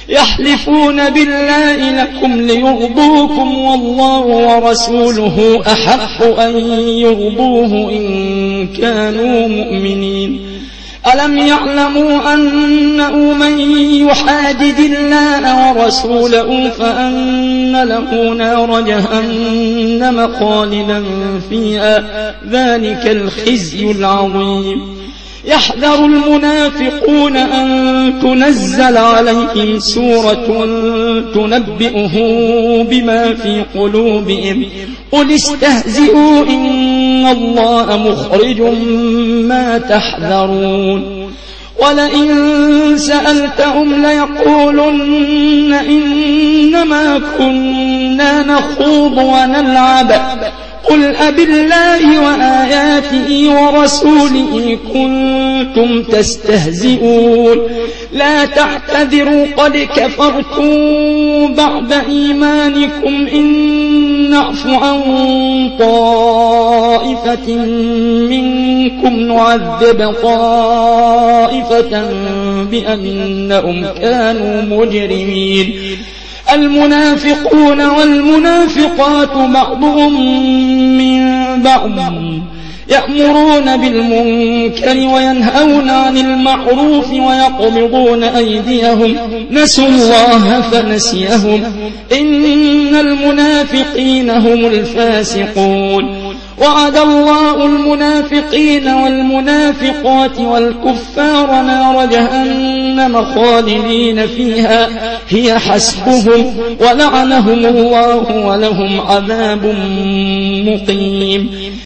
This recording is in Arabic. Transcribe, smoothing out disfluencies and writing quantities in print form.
يحلفون بالله لكم ليرضوكم والله ورسوله أحق أن يرضوه إن كانوا مؤمنين. ألم يعلموا أنه من يحادد الله ورسوله فأن له نار جهنم خالدا فيها ذلك الخزي العظيم. يحذر المنافقون أن تنزل عليهم سورة تنبئه بما في قلوبهم قل استهزئوا إن الله مخرج ما تحذرون. ولئن سألتهم ليقولن إنما كنا نخوض ونلعب قل أبالله وآياته ورسوله كنتم تستهزئون لا تعتذروا قد كفرتم بعد إيمانكم إن نعف عن طائفة منكم نعذب طائفة بأنهم كانوا مجرمين. المنافقون والمنافقات بعضهم من بعض يأمرون بالمنكر وينهون عن المعروف ويقبضون أيديهم نسوا الله فنسيهم إن المنافقين هم الفاسقون. وعد الله المنافقين والمنافقات والكفار نار جهنم خالدين فيها هي حسبهم ولعنهم الله ولهم عذاب مقيم.